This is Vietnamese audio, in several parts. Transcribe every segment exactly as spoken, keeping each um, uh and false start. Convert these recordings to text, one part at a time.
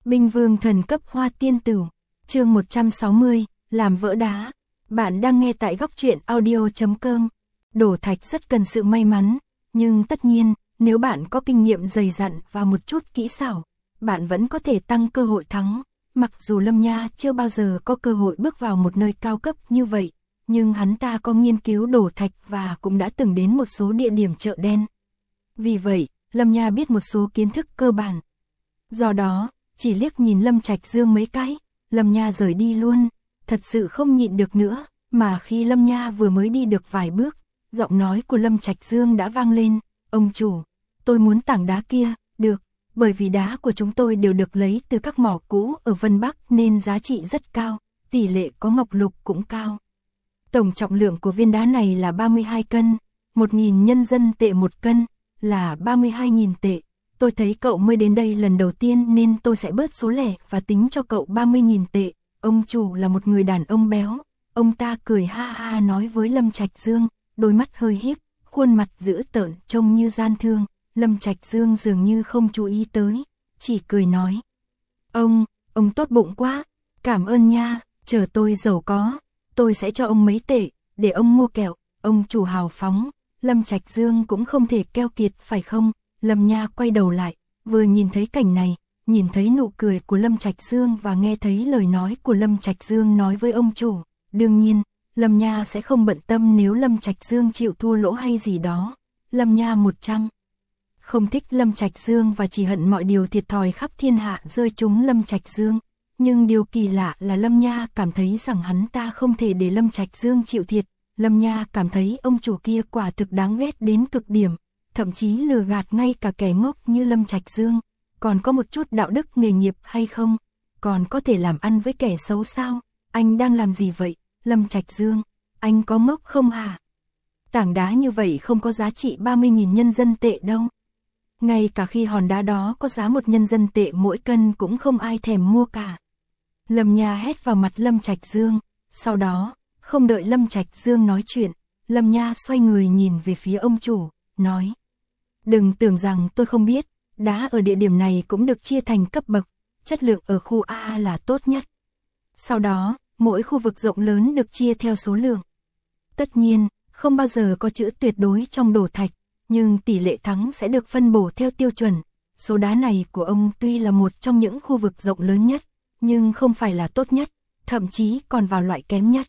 Binh vương thần cấp hoa tiên tử, chương một trăm sáu mươi, làm vỡ đá. Bạn đang nghe tại góc truyện audio chấm com. Đổ thạch rất cần sự may mắn, nhưng tất nhiên, nếu bạn có kinh nghiệm dày dặn và một chút kỹ xảo, bạn vẫn có thể tăng cơ hội thắng. Mặc dù Lâm Nha chưa bao giờ có cơ hội bước vào một nơi cao cấp như vậy, nhưng hắn ta có nghiên cứu đổ thạch và cũng đã từng đến một số địa điểm chợ đen. Vì vậy, Lâm Nha biết một số kiến thức cơ bản. Do đó, chỉ liếc nhìn Lâm Trạch Dương mấy cái, Lâm Nha rời đi luôn, thật sự không nhịn được nữa, mà khi Lâm Nha vừa mới đi được vài bước, giọng nói của Lâm Trạch Dương đã vang lên, ông chủ, tôi muốn tảng đá kia, được, bởi vì đá của chúng tôi đều được lấy từ các mỏ cũ ở Vân Bắc nên giá trị rất cao, tỷ lệ có ngọc lục cũng cao. Tổng trọng lượng của viên đá này là ba mươi hai cân, một nghìn nhân dân tệ một cân, là ba mươi hai nghìn tệ. Tôi thấy cậu mới đến đây lần đầu tiên nên tôi sẽ bớt số lẻ và tính cho cậu ba mươi nghìn tệ. Ông chủ là một người đàn ông béo. Ông ta cười ha ha nói với Lâm Trạch Dương, đôi mắt hơi híp, khuôn mặt dữ tợn trông như gian thương. Lâm Trạch Dương dường như không chú ý tới, chỉ cười nói. Ông, ông tốt bụng quá, cảm ơn nha, chờ tôi giàu có, tôi sẽ cho ông mấy tệ, để ông mua kẹo. Ông chủ hào phóng, Lâm Trạch Dương cũng không thể keo kiệt phải không? Lâm Nha quay đầu lại, vừa nhìn thấy cảnh này, nhìn thấy nụ cười của Lâm Trạch Dương và nghe thấy lời nói của Lâm Trạch Dương nói với ông chủ. Đương nhiên, Lâm Nha sẽ không bận tâm nếu Lâm Trạch Dương chịu thua lỗ hay gì đó. Lâm Nha một trăm không thích Lâm Trạch Dương và chỉ hận mọi điều thiệt thòi khắp thiên hạ rơi trúng Lâm Trạch Dương. Nhưng điều kỳ lạ là Lâm Nha cảm thấy rằng hắn ta không thể để Lâm Trạch Dương chịu thiệt. Lâm Nha cảm thấy ông chủ kia quả thực đáng ghét đến cực điểm, thậm chí lừa gạt ngay cả kẻ ngốc như Lâm Trạch Dương. Còn có một chút đạo đức nghề nghiệp hay không? Còn có thể làm ăn với kẻ xấu sao? Anh đang làm gì vậy, Lâm Trạch Dương? Anh có ngốc không hả? Tảng đá như vậy không có giá trị ba mươi nghìn nhân dân tệ đâu. Ngay cả khi hòn đá đó có giá một nhân dân tệ mỗi cân cũng không ai thèm mua cả. Lâm Nha hét vào mặt Lâm Trạch Dương. Sau đó, không đợi Lâm Trạch Dương nói chuyện, Lâm Nha xoay người nhìn về phía ông chủ, nói. Đừng tưởng rằng tôi không biết, đá ở địa điểm này cũng được chia thành cấp bậc, chất lượng ở khu A là tốt nhất. Sau đó, mỗi khu vực rộng lớn được chia theo số lượng. Tất nhiên, không bao giờ có chữ tuyệt đối trong đổ thạch, nhưng tỷ lệ thắng sẽ được phân bổ theo tiêu chuẩn. Số đá này của ông tuy là một trong những khu vực rộng lớn nhất, nhưng không phải là tốt nhất, thậm chí còn vào loại kém nhất.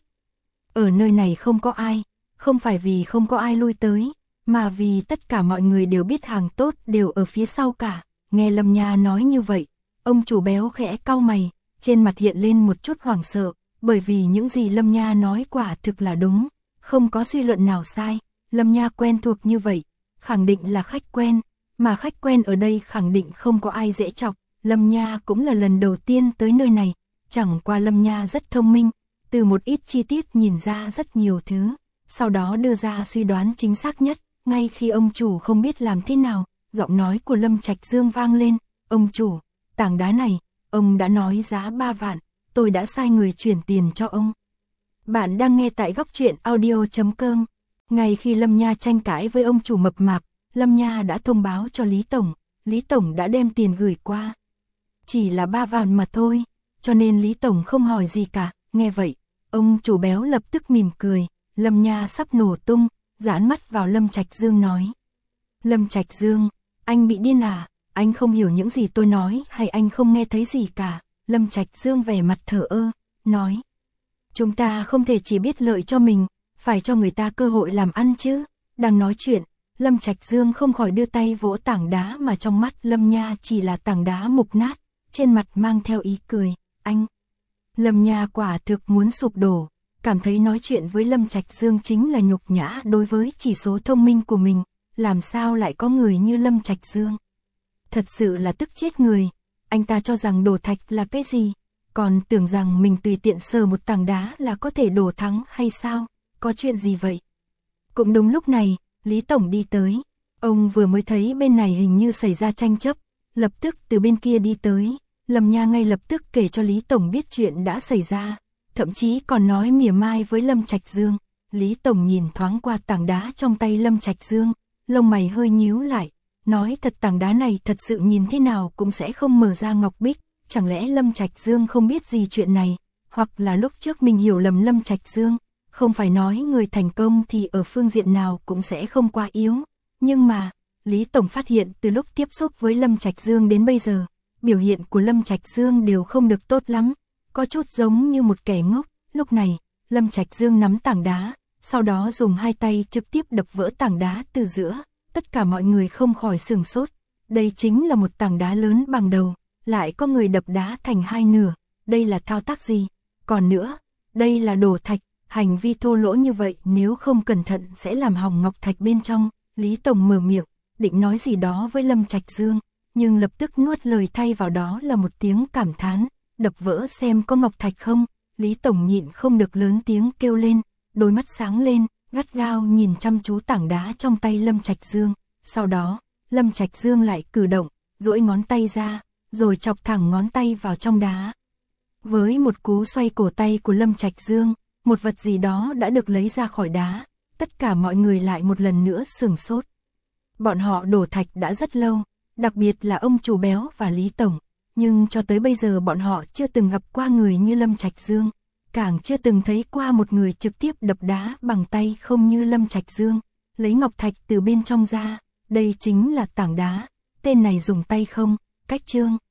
Ở nơi này không có ai, không phải vì không có ai lui tới, mà vì tất cả mọi người đều biết hàng tốt đều ở phía sau cả. Nghe Lâm Nha nói như vậy, ông chủ béo khẽ cau mày, trên mặt hiện lên một chút hoảng sợ, bởi vì những gì Lâm Nha nói quả thực là đúng, không có suy luận nào sai. Lâm Nha quen thuộc như vậy, khẳng định là khách quen, mà khách quen ở đây khẳng định không có ai dễ chọc. Lâm Nha cũng là lần đầu tiên tới nơi này, chẳng qua Lâm Nha rất thông minh, từ một ít chi tiết nhìn ra rất nhiều thứ, sau đó đưa ra suy đoán chính xác nhất. Ngay khi ông chủ không biết làm thế nào, giọng nói của Lâm Trạch Dương vang lên, ông chủ, tảng đá này, ông đã nói giá ba vạn, tôi đã sai người chuyển tiền cho ông. Bạn đang nghe tại góc truyện audio chấm com. Ngay khi Lâm Nha tranh cãi với ông chủ mập mạp, Lâm Nha đã thông báo cho Lý Tổng, Lý Tổng đã đem tiền gửi qua. Chỉ là ba vạn mà thôi, cho nên Lý Tổng không hỏi gì cả. Nghe vậy, ông chủ béo lập tức mỉm cười, Lâm Nha sắp nổ tung, dán mắt vào Lâm Trạch Dương nói. Lâm Trạch Dương, anh bị điên à, anh không hiểu những gì tôi nói hay anh không nghe thấy gì cả. Lâm Trạch Dương vẻ mặt thờ ơ, nói. Chúng ta không thể chỉ biết lợi cho mình, phải cho người ta cơ hội làm ăn chứ. Đang nói chuyện, Lâm Trạch Dương không khỏi đưa tay vỗ tảng đá mà trong mắt Lâm Nha chỉ là tảng đá mục nát, trên mặt mang theo ý cười, anh. Lâm Nha quả thực muốn sụp đổ, cảm thấy nói chuyện với Lâm Trạch Dương chính là nhục nhã đối với chỉ số thông minh của mình, làm sao lại có người như Lâm Trạch Dương. Thật sự là tức chết người, anh ta cho rằng đổ thạch là cái gì, còn tưởng rằng mình tùy tiện sờ một tảng đá là có thể đổ thắng hay sao, có chuyện gì vậy. Cũng đúng lúc này, Lý Tổng đi tới, ông vừa mới thấy bên này hình như xảy ra tranh chấp, lập tức từ bên kia đi tới, Lâm Nha ngay lập tức kể cho Lý Tổng biết chuyện đã xảy ra, thậm chí còn nói mỉa mai với Lâm Trạch Dương. Lý Tổng nhìn thoáng qua tảng đá trong tay Lâm Trạch Dương, lông mày hơi nhíu lại, nói thật tảng đá này thật sự nhìn thế nào cũng sẽ không mở ra ngọc bích, chẳng lẽ Lâm Trạch Dương không biết gì chuyện này, hoặc là lúc trước mình hiểu lầm Lâm Trạch Dương, không phải nói người thành công thì ở phương diện nào cũng sẽ không quá yếu, nhưng mà, Lý Tổng phát hiện từ lúc tiếp xúc với Lâm Trạch Dương đến bây giờ, biểu hiện của Lâm Trạch Dương đều không được tốt lắm, có chút giống như một kẻ ngốc. Lúc này, Lâm Trạch Dương nắm tảng đá, sau đó dùng hai tay trực tiếp đập vỡ tảng đá từ giữa, tất cả mọi người không khỏi sửng sốt, đây chính là một tảng đá lớn bằng đầu, lại có người đập đá thành hai nửa, đây là thao tác gì? Còn nữa, đây là đổ thạch, hành vi thô lỗ như vậy nếu không cẩn thận sẽ làm hỏng ngọc thạch bên trong. Lý Tổng mở miệng, định nói gì đó với Lâm Trạch Dương, nhưng lập tức nuốt lời thay vào đó là một tiếng cảm thán, đập vỡ xem có ngọc thạch không. Lý Tổng nhịn không được lớn tiếng kêu lên, đôi mắt sáng lên, gắt gao nhìn chăm chú tảng đá trong tay Lâm Trạch Dương. Sau đó, Lâm Trạch Dương lại cử động, duỗi ngón tay ra, rồi chọc thẳng ngón tay vào trong đá. Với một cú xoay cổ tay của Lâm Trạch Dương, một vật gì đó đã được lấy ra khỏi đá, tất cả mọi người lại một lần nữa sửng sốt. Bọn họ đổ thạch đã rất lâu, đặc biệt là ông chủ Béo và Lý Tổng, nhưng cho tới bây giờ bọn họ chưa từng gặp qua người như Lâm Trạch Dương, càng chưa từng thấy qua một người trực tiếp đập đá bằng tay không như Lâm Trạch Dương, lấy ngọc thạch từ bên trong ra, đây chính là tảng đá, tên này dùng tay không, cách chương.